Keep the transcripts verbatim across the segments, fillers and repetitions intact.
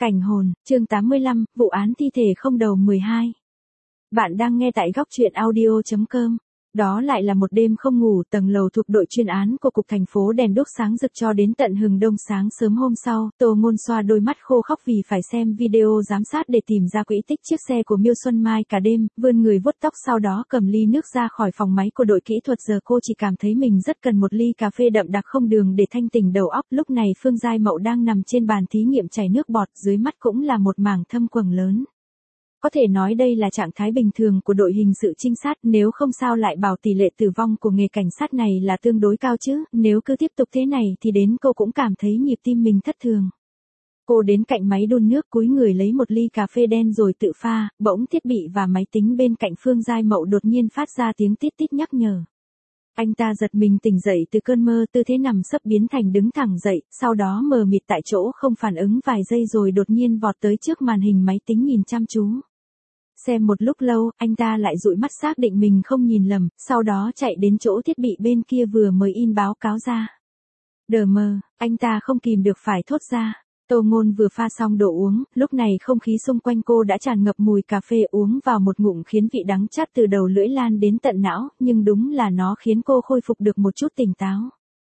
Cảnh hồn, chương tám mươi lăm, vụ án thi thể không đầu mười hai. Bạn đang nghe tại góc truyện audio chấm com. Đó lại là một đêm không ngủ, tầng lầu thuộc đội chuyên án của cục thành phố đèn đuốc sáng rực cho đến tận hừng đông. Sáng sớm hôm sau, Tô Ngôn xoa đôi mắt khô khóc vì phải xem video giám sát để tìm ra quỹ tích chiếc xe của Miêu Xuân Mai cả đêm, vươn người vuốt tóc sau đó cầm ly nước ra khỏi phòng máy của đội kỹ thuật. Giờ cô chỉ cảm thấy mình rất cần một ly cà phê đậm đặc không đường để thanh tỉnh đầu óc. Lúc này Phương Giai Mậu đang nằm trên bàn thí nghiệm chảy nước bọt, dưới mắt cũng là một mảng thâm quầng lớn. Có thể nói đây là trạng thái bình thường của đội hình sự trinh sát, nếu không sao lại bảo tỷ lệ tử vong của nghề cảnh sát này là tương đối cao chứ, nếu cứ tiếp tục thế này thì đến cô cũng cảm thấy nhịp tim mình thất thường. Cô đến cạnh máy đun nước cúi người lấy một ly cà phê đen rồi tự pha, bỗng thiết bị và máy tính bên cạnh Phương Giai Mậu đột nhiên phát ra tiếng tít tít nhắc nhở. Anh ta giật mình tỉnh dậy từ cơn mơ, tư thế nằm sấp biến thành đứng thẳng dậy, sau đó mờ mịt tại chỗ không phản ứng vài giây rồi đột nhiên vọt tới trước màn hình máy tính nhìn chăm chú. Xem một lúc lâu, anh ta lại dụi mắt xác định mình không nhìn lầm, sau đó chạy đến chỗ thiết bị bên kia vừa mới in báo cáo ra. Đờ mờ, anh ta không kìm được phải thốt ra. Tô Ngôn vừa pha xong đồ uống, lúc này không khí xung quanh cô đã tràn ngập mùi cà phê, uống vào một ngụm khiến vị đắng chát từ đầu lưỡi lan đến tận não, nhưng đúng là nó khiến cô khôi phục được một chút tỉnh táo.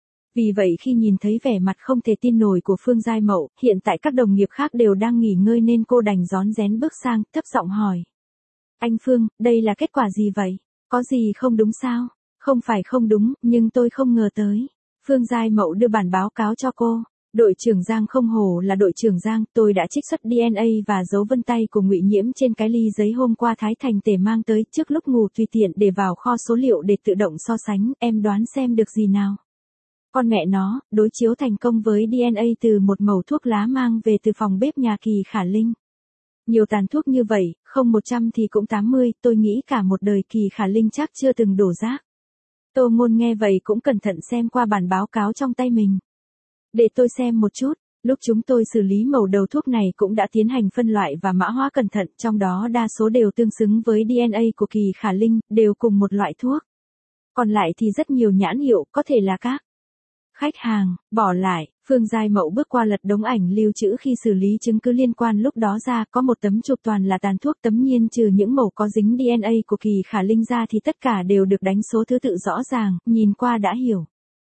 Vì vậy khi nhìn thấy vẻ mặt không thể tin nổi của Phương Giai Mậu, hiện tại các đồng nghiệp khác đều đang nghỉ ngơi nên cô đành rón rén bước sang, thấp giọng hỏi. Anh Phương, đây là kết quả gì vậy? Có gì không đúng sao? Không phải không đúng, nhưng tôi không ngờ tới. Phương Giai Mậu đưa bản báo cáo cho cô. Đội trưởng Giang không hổ là đội trưởng Giang, tôi đã trích xuất đê en a và dấu vân tay của Ngụy Nhiễm trên cái ly giấy hôm qua Thái Thành Tề mang tới trước lúc ngủ tùy tiện để vào kho số liệu để tự động so sánh, em đoán xem được gì nào? Con mẹ nó, đối chiếu thành công với đê en a từ một mẩu thuốc lá mang về từ phòng bếp nhà Kỳ Khả Linh. Nhiều tàn thuốc như vậy, không một trăm thì cũng tám mươi, tôi nghĩ cả một đời Kỳ Khả Linh chắc chưa từng đổ rác. Tô Ngôn nghe vậy cũng cẩn thận xem qua bản báo cáo trong tay mình. Để tôi xem một chút, lúc chúng tôi xử lý mẩu đầu thuốc này cũng đã tiến hành phân loại và mã hóa cẩn thận, trong đó đa số đều tương xứng với đê en a của Kỳ Khả Linh, đều cùng một loại thuốc. Còn lại thì rất nhiều nhãn hiệu, có thể là các khách hàng bỏ lại. Phương Giai Mậu bước qua lật đống ảnh lưu trữ khi xử lý chứng cứ liên quan lúc đó ra, có một tấm chụp toàn là tàn thuốc, tấm nhiên trừ những mẩu có dính đê en a của Kỳ Khả Linh ra thì tất cả đều được đánh số thứ tự rõ ràng, nhìn qua đã hiểu.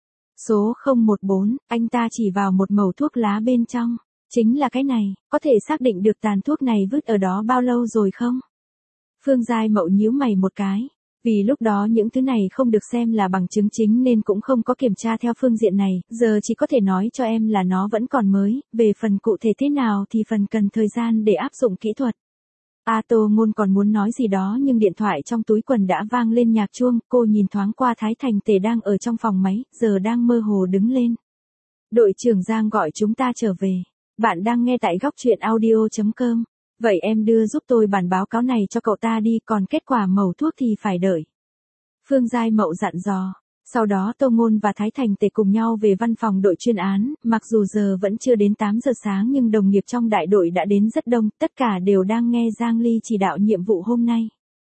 Số không một bốn, anh ta chỉ vào một mẩu thuốc lá bên trong. Chính là cái này, có thể xác định được tàn thuốc này vứt ở đó bao lâu rồi không? Phương Giai Mậu nhíu mày một cái. Vì lúc đó những thứ này không được xem là bằng chứng chính nên cũng không có kiểm tra theo phương diện này, giờ chỉ có thể nói cho em là nó vẫn còn mới, về phần cụ thể thế nào thì phần cần thời gian để áp dụng kỹ thuật. A Tô Ngôn còn muốn nói gì đó nhưng điện thoại trong túi quần đã vang lên nhạc chuông, cô nhìn thoáng qua Thái Thành Tề đang ở trong phòng máy, giờ đang mơ hồ đứng lên. Đội trưởng Giang gọi chúng ta trở về. Bạn đang nghe tại góc truyện audio chấm com. Vậy em đưa giúp tôi bản báo cáo này cho cậu ta đi, còn kết quả mẩu thuốc thì phải đợi. Phương Giai Mậu dặn dò. Sau đó Tô Ngôn và Thái Thành Tề cùng nhau về văn phòng đội chuyên án, mặc dù giờ vẫn chưa đến tám giờ sáng nhưng đồng nghiệp trong đại đội đã đến rất đông, tất cả đều đang nghe Giang Ly chỉ đạo nhiệm vụ hôm nay.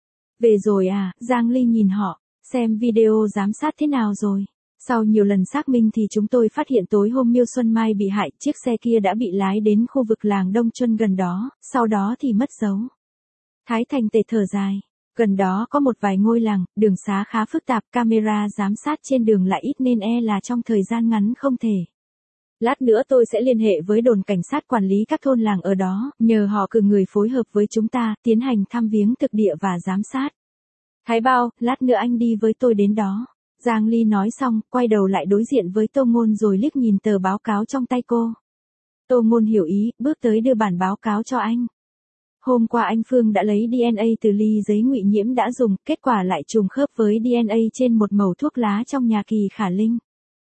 Về rồi à, Giang Ly nhìn họ, xem video giám sát thế nào rồi. Sau nhiều lần xác minh thì chúng tôi phát hiện tối hôm Miêu Xuân Mai bị hại, chiếc xe kia đã bị lái đến khu vực làng Đông Chuân gần đó, sau đó thì mất dấu. Thái Thành Tề thở dài. Gần đó có một vài ngôi làng, đường xá khá phức tạp, camera giám sát trên đường lại ít nên e là trong thời gian ngắn không thể. Lát nữa tôi sẽ liên hệ với đồn cảnh sát quản lý các thôn làng ở đó, nhờ họ cử người phối hợp với chúng ta, tiến hành thăm viếng thực địa và giám sát. Thái Bao, lát nữa anh đi với tôi đến đó. Giang Ly nói xong, quay đầu lại đối diện với Tô Ngôn rồi liếc nhìn tờ báo cáo trong tay cô. Tô Ngôn hiểu ý, bước tới đưa bản báo cáo cho anh. Hôm qua anh Phương đã lấy đê en a từ ly giấy Ngụy Nhiễm đã dùng, kết quả lại trùng khớp với đê en a trên một mẩu thuốc lá trong nhà Kỳ Khả Linh.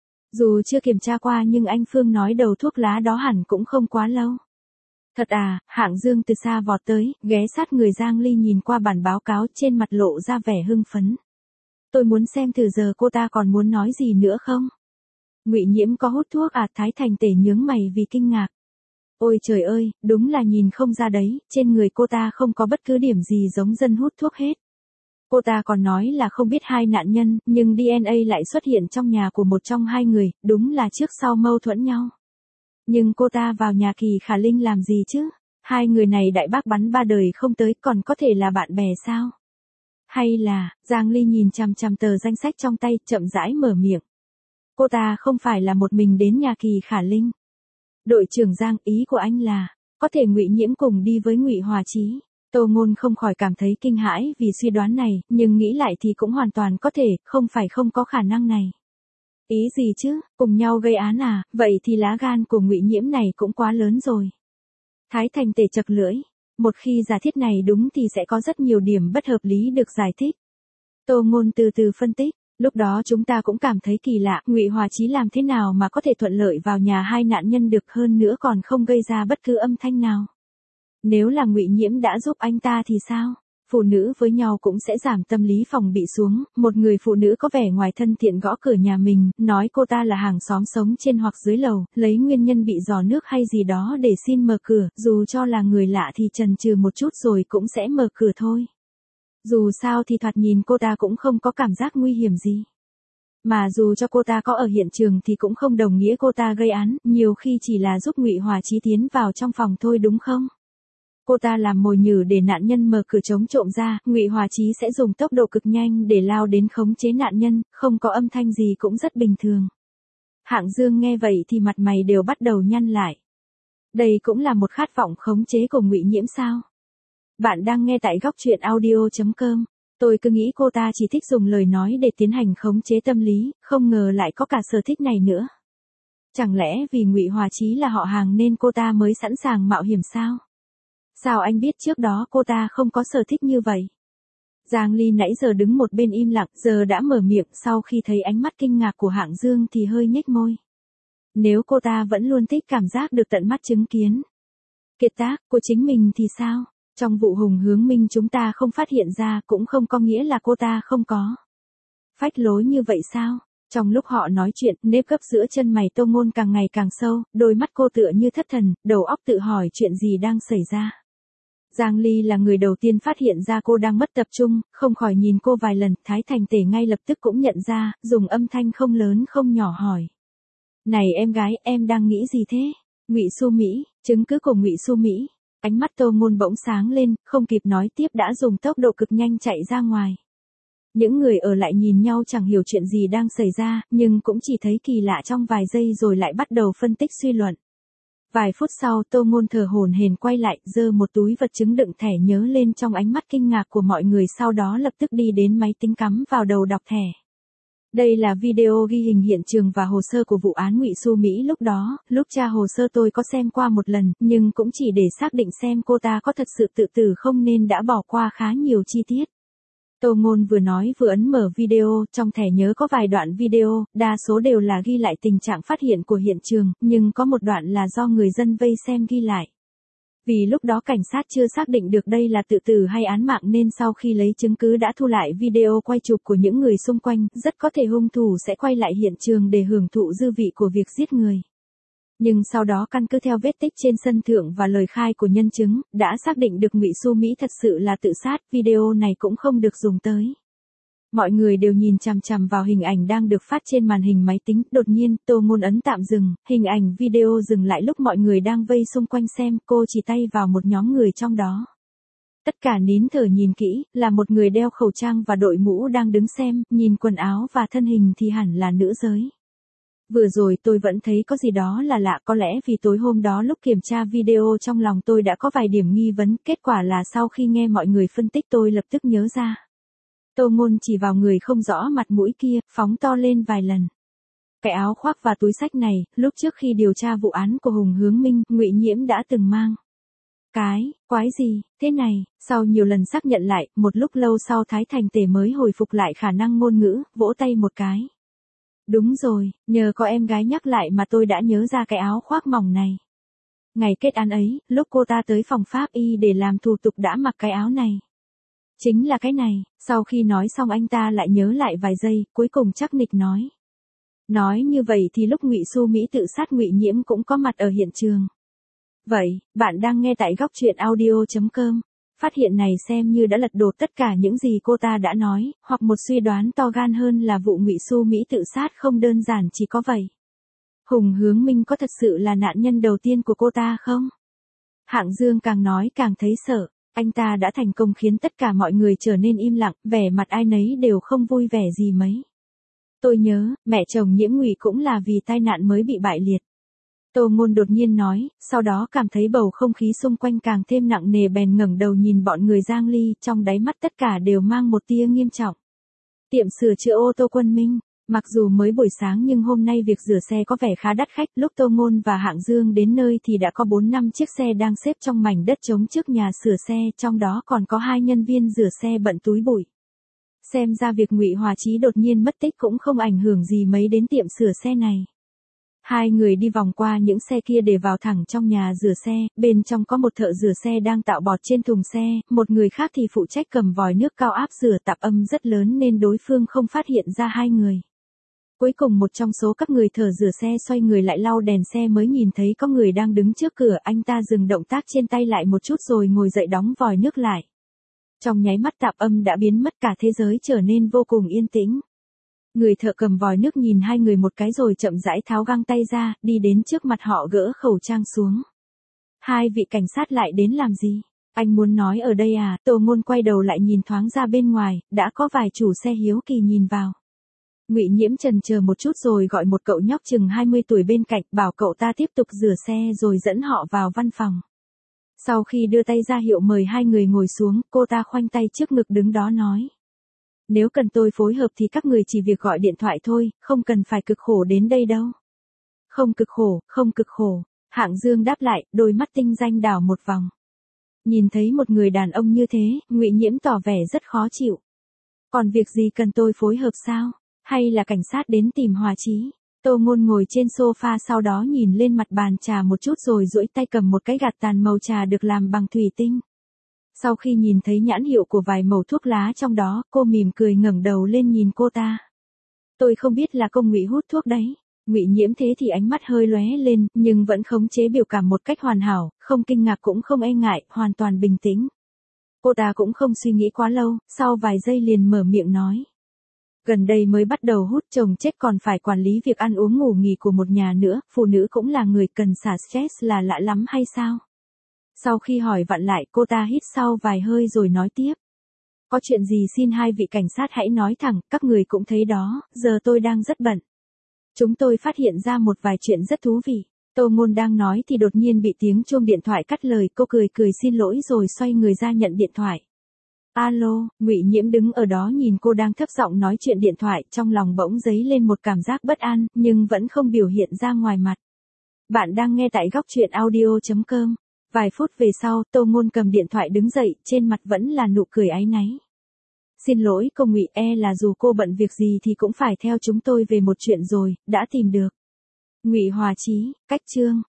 Dù chưa kiểm tra qua nhưng anh Phương nói đầu thuốc lá đó hẳn cũng không quá lâu. Thật à, Hạng Dương từ xa vọt tới, ghé sát người Giang Ly nhìn qua bản báo cáo trên mặt lộ ra vẻ hưng phấn. Tôi muốn xem thử giờ cô ta còn muốn nói gì nữa không? Ngụy Nhiễm có hút thuốc à? Thái Thành Tề nhướng mày vì kinh ngạc. Ôi trời ơi, đúng là nhìn không ra đấy, trên người cô ta không có bất cứ điểm gì giống dân hút thuốc hết. Cô ta còn nói là không biết hai nạn nhân, nhưng đê en a lại xuất hiện trong nhà của một trong hai người, đúng là trước sau mâu thuẫn nhau. Nhưng cô ta vào nhà Kỳ Khả Linh làm gì chứ? Hai người này đại bác bắn ba đời không tới còn có thể là bạn bè sao? Hay là, Giang Ly nhìn chằm chằm tờ danh sách trong tay, chậm rãi mở miệng. Cô ta không phải là một mình đến nhà Kỳ Khả Linh. Đội trưởng Giang, ý của anh là, có thể Ngụy Nhiễm cùng đi với Ngụy Hòa Chí. Tô Ngôn không khỏi cảm thấy kinh hãi vì suy đoán này, nhưng nghĩ lại thì cũng hoàn toàn có thể, không phải không có khả năng này. Ý gì chứ, cùng nhau gây án à, vậy thì lá gan của Ngụy Nhiễm này cũng quá lớn rồi. Thái Thành Tề chật lưỡi, một khi giả thiết này đúng thì sẽ có rất nhiều điểm bất hợp lý được giải thích. Tô Ngôn từ từ phân tích, lúc đó chúng ta cũng cảm thấy kỳ lạ, Ngụy Hòa Chí làm thế nào mà có thể thuận lợi vào nhà hai nạn nhân được, hơn nữa còn không gây ra bất cứ âm thanh nào. Nếu là Ngụy Nhiễm đã giúp anh ta thì sao? Phụ nữ với nhau cũng sẽ giảm tâm lý phòng bị xuống, một người phụ nữ có vẻ ngoài thân thiện gõ cửa nhà mình, nói cô ta là hàng xóm sống trên hoặc dưới lầu, lấy nguyên nhân bị rò nước hay gì đó để xin mở cửa, dù cho là người lạ thì chần chừ một chút rồi cũng sẽ mở cửa thôi. Dù sao thì thoạt nhìn cô ta cũng không có cảm giác nguy hiểm gì. Mà dù cho cô ta có ở hiện trường thì cũng không đồng nghĩa cô ta gây án, nhiều khi chỉ là giúp Ngụy Hòa Chí tiến vào trong phòng thôi đúng không? Cô ta làm mồi nhử để nạn nhân mở cửa chống trộm ra, Ngụy Hòa Chí sẽ dùng tốc độ cực nhanh để lao đến khống chế nạn nhân, không có âm thanh gì cũng rất bình thường. Hạng Dương nghe vậy thì mặt mày đều bắt đầu nhăn lại. Đây cũng là một khát vọng khống chế của Ngụy Nhiễm sao? Bạn đang nghe tại góc truyện audio chấm com. Tôi cứ nghĩ cô ta chỉ thích dùng lời nói để tiến hành khống chế tâm lý, không ngờ lại có cả sở thích này nữa. Chẳng lẽ vì Ngụy Hòa Chí là họ hàng nên cô ta mới sẵn sàng mạo hiểm sao? Sao anh biết trước đó cô ta không có sở thích như vậy? Giang Ly nãy giờ đứng một bên im lặng, giờ đã mở miệng, sau khi thấy ánh mắt kinh ngạc của Hạng Dương thì hơi nhếch môi. Nếu cô ta vẫn luôn thích cảm giác được tận mắt chứng kiến kiệt tác của chính mình thì sao? Trong vụ Hùng Hướng Minh chúng ta không phát hiện ra cũng không có nghĩa là cô ta không có phách lối như vậy sao? Trong lúc họ nói chuyện, nếp gấp giữa chân mày Tô Ngôn càng ngày càng sâu, đôi mắt cô tựa như thất thần, đầu óc tự hỏi chuyện gì đang xảy ra. Giang Ly là người đầu tiên phát hiện ra cô đang mất tập trung, không khỏi nhìn cô vài lần, Thái Thành Tề ngay lập tức cũng nhận ra, dùng âm thanh không lớn không nhỏ hỏi. Này em gái, em đang nghĩ gì thế? Ngụy Xu Mỹ, chứng cứ của Ngụy Xu Mỹ. Ánh mắt Tô Ngôn bỗng sáng lên, không kịp nói tiếp đã dùng tốc độ cực nhanh chạy ra ngoài. Những người ở lại nhìn nhau chẳng hiểu chuyện gì đang xảy ra, nhưng cũng chỉ thấy kỳ lạ trong vài giây rồi lại bắt đầu phân tích suy luận. Vài phút sau Tô Ngôn thở hổn hển quay lại, giơ một túi vật chứng đựng thẻ nhớ lên trong ánh mắt kinh ngạc của mọi người, sau đó lập tức đi đến máy tính cắm vào đầu đọc thẻ. Đây là video ghi hình hiện trường và hồ sơ của vụ án Ngụy Xu Mỹ lúc đó, lúc tra hồ sơ tôi có xem qua một lần, nhưng cũng chỉ để xác định xem cô ta có thật sự tự tử không nên đã bỏ qua khá nhiều chi tiết. Tô Ngôn vừa nói vừa ấn mở video, trong thẻ nhớ có vài đoạn video, đa số đều là ghi lại tình trạng phát hiện của hiện trường, nhưng có một đoạn là do người dân vây xem ghi lại. Vì lúc đó cảnh sát chưa xác định được đây là tự tử hay án mạng nên sau khi lấy chứng cứ đã thu lại video quay chụp của những người xung quanh, rất có thể hung thủ sẽ quay lại hiện trường để hưởng thụ dư vị của việc giết người. Nhưng sau đó căn cứ theo vết tích trên sân thượng và lời khai của nhân chứng, đã xác định được Ngụy Xu Mỹ thật sự là tự sát, video này cũng không được dùng tới. Mọi người đều nhìn chằm chằm vào hình ảnh đang được phát trên màn hình máy tính, đột nhiên, Tô Ngôn ấn tạm dừng, hình ảnh video dừng lại lúc mọi người đang vây xung quanh xem, cô chỉ tay vào một nhóm người trong đó. Tất cả nín thở nhìn kỹ, là một người đeo khẩu trang và đội mũ đang đứng xem, nhìn quần áo và thân hình thì hẳn là nữ giới. Vừa rồi tôi vẫn thấy có gì đó là lạ, có lẽ vì tối hôm đó lúc kiểm tra video trong lòng tôi đã có vài điểm nghi vấn, kết quả là sau khi nghe mọi người phân tích tôi lập tức nhớ ra. Tô Ngôn chỉ vào người không rõ mặt mũi kia, phóng to lên vài lần. Cái áo khoác và túi xách này, lúc trước khi điều tra vụ án của Hùng Hướng Minh, Ngụy Nhiễm đã từng mang. Cái, quái gì, thế này, sau nhiều lần xác nhận lại, một lúc lâu sau Thái Thành Tề mới hồi phục lại khả năng ngôn ngữ, vỗ tay một cái. Đúng rồi, nhờ có em gái nhắc lại mà tôi đã nhớ ra cái áo khoác mỏng này. Ngày kết án ấy, lúc cô ta tới phòng pháp y để làm thủ tục đã mặc cái áo này. Chính là cái này, sau khi nói xong anh ta lại nhớ lại vài giây, cuối cùng chắc nịch nói. Nói như vậy thì lúc Ngụy Xu Mỹ tự sát Ngụy Nhiễm cũng có mặt ở hiện trường. Vậy, bạn đang nghe tại góc truyện audio chấm com. Phát hiện này xem như đã lật đổ tất cả những gì cô ta đã nói, hoặc một suy đoán to gan hơn là vụ Ngụy Xu Mỹ tự sát không đơn giản chỉ có vậy. Hùng Hướng Minh có thật sự là nạn nhân đầu tiên của cô ta không? Hạng Dương càng nói càng thấy sợ, anh ta đã thành công khiến tất cả mọi người trở nên im lặng, vẻ mặt ai nấy đều không vui vẻ gì mấy. Tôi nhớ, mẹ chồng Nhiễm Ngụy cũng là vì tai nạn mới bị bại liệt. Tô Ngôn đột nhiên nói, sau đó cảm thấy bầu không khí xung quanh càng thêm nặng nề bèn ngẩng đầu nhìn bọn người Giang Ly, trong đáy mắt tất cả đều mang một tia nghiêm trọng. Tiệm sửa chữa ô tô Quân Minh, mặc dù mới buổi sáng nhưng hôm nay việc rửa xe có vẻ khá đắt khách, lúc Tô Ngôn và Hạng Dương đến nơi thì đã có bốn năm chiếc xe đang xếp trong mảnh đất trống trước nhà sửa xe, trong đó còn có hai nhân viên rửa xe bận túi bụi. Xem ra việc Ngụy Hòa Chí đột nhiên mất tích cũng không ảnh hưởng gì mấy đến tiệm sửa xe này. Hai người đi vòng qua những xe kia để vào thẳng trong nhà rửa xe, bên trong có một thợ rửa xe đang tạo bọt trên thùng xe, một người khác thì phụ trách cầm vòi nước cao áp rửa, tạp âm rất lớn nên đối phương không phát hiện ra hai người. Cuối cùng một trong số các người thợ rửa xe xoay người lại lau đèn xe mới nhìn thấy có người đang đứng trước cửa, anh ta dừng động tác trên tay lại một chút rồi ngồi dậy đóng vòi nước lại. Trong nháy mắt tạp âm đã biến mất, cả thế giới trở nên vô cùng yên tĩnh. Người thợ cầm vòi nước nhìn hai người một cái rồi chậm rãi tháo găng tay ra, đi đến trước mặt họ gỡ khẩu trang xuống. Hai vị cảnh sát lại đến làm gì? Anh muốn nói ở đây à? Tô Ngôn quay đầu lại nhìn thoáng ra bên ngoài, đã có vài chủ xe hiếu kỳ nhìn vào. Ngụy Nhiễm chần chờ một chút rồi gọi một cậu nhóc chừng hai mươi tuổi bên cạnh, bảo cậu ta tiếp tục rửa xe rồi dẫn họ vào văn phòng. Sau khi đưa tay ra hiệu mời hai người ngồi xuống, cô ta khoanh tay trước ngực đứng đó nói. Nếu cần tôi phối hợp thì các người chỉ việc gọi điện thoại thôi, không cần phải cực khổ đến đây đâu. Không cực khổ, không cực khổ. Hạng Dương đáp lại, đôi mắt tinh danh đảo một vòng. Nhìn thấy một người đàn ông như thế, Ngụy Nhiễm tỏ vẻ rất khó chịu. Còn việc gì cần tôi phối hợp sao? Hay là cảnh sát đến tìm Hòa Chí? Tô Ngôn ngồi trên sofa sau đó nhìn lên mặt bàn trà một chút rồi duỗi tay cầm một cái gạt tàn màu trà được làm bằng thủy tinh. Sau khi nhìn thấy nhãn hiệu của vài màu thuốc lá trong đó, cô mỉm cười ngẩng đầu lên nhìn cô ta. Tôi không biết là công Ngụy hút thuốc đấy. Ngụy Nhiễm thế thì ánh mắt hơi lóe lên, nhưng vẫn khống chế biểu cảm một cách hoàn hảo, không kinh ngạc cũng không e ngại, hoàn toàn bình tĩnh. Cô ta cũng không suy nghĩ quá lâu, sau vài giây liền mở miệng nói. Gần đây mới bắt đầu hút, chồng chết còn phải quản lý việc ăn uống ngủ nghỉ của một nhà nữa, phụ nữ cũng là người cần xả stress là lạ lắm hay sao? Sau khi hỏi vặn lại, cô ta hít sau vài hơi rồi nói tiếp. Có chuyện gì xin hai vị cảnh sát hãy nói thẳng, các người cũng thấy đó, giờ tôi đang rất bận. Chúng tôi phát hiện ra một vài chuyện rất thú vị. Tô Ngôn đang nói thì đột nhiên bị tiếng chuông điện thoại cắt lời, cô cười cười xin lỗi rồi xoay người ra nhận điện thoại. Alo, Ngụy Nhiễm đứng ở đó nhìn cô đang thấp giọng nói chuyện điện thoại, trong lòng bỗng dấy lên một cảm giác bất an, nhưng vẫn không biểu hiện ra ngoài mặt. Bạn đang nghe tại góc truyện audio chấm com. Vài phút về sau, Tô Ngôn cầm điện thoại đứng dậy, trên mặt vẫn là nụ cười áy náy. Xin lỗi cô Ngụy, e là dù cô bận việc gì thì cũng phải theo chúng tôi về một chuyện rồi, đã tìm được. Ngụy Hòa Chí, cách chương.